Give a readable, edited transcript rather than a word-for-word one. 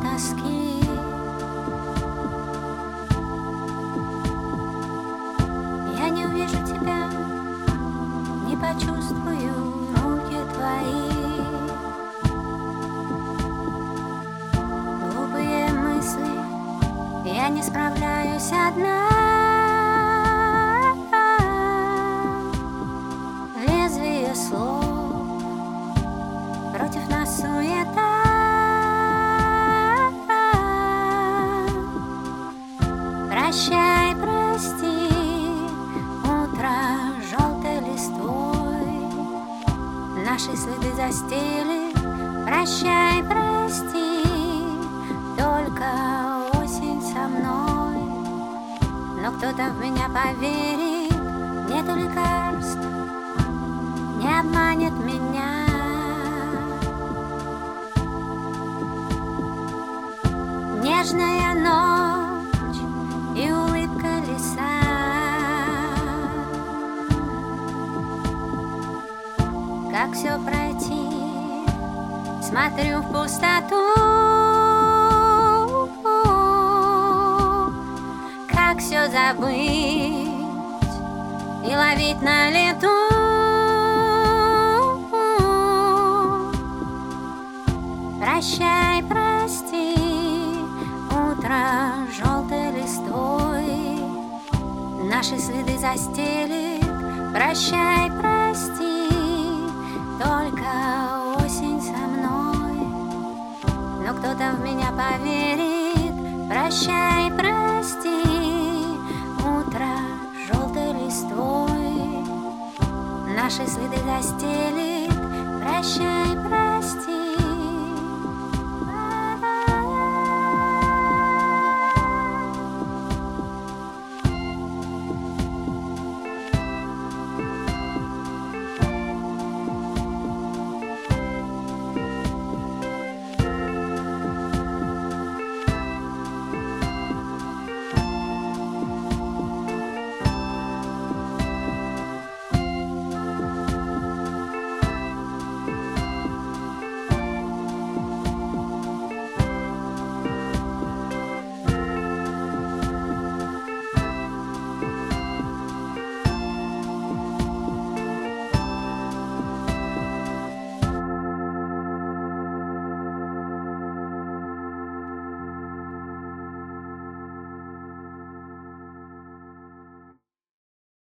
тоски. Я не увижу тебя, не почувствую руки твои. Глупые мысли, я не справляюсь одна. Лезвие слов, против нас суета. Прощай, прости, утро желтой листвой наши следы застелит. Прощай, прости, только осень со мной. Но кто-то в меня поверит, нету лекарств, не обманет меня. Нежная ночь и улыбка леса. Как все пройти? Смотрю в пустоту. Как все забыть и ловить на лету? Прощай, прости, утро желтой листвой наши следы застелит. Прощай, прости, только осень со мной. Но кто-то в меня поверит. Прощай, прости, утро желтой листвой наши следы застелит. Прощай, прости,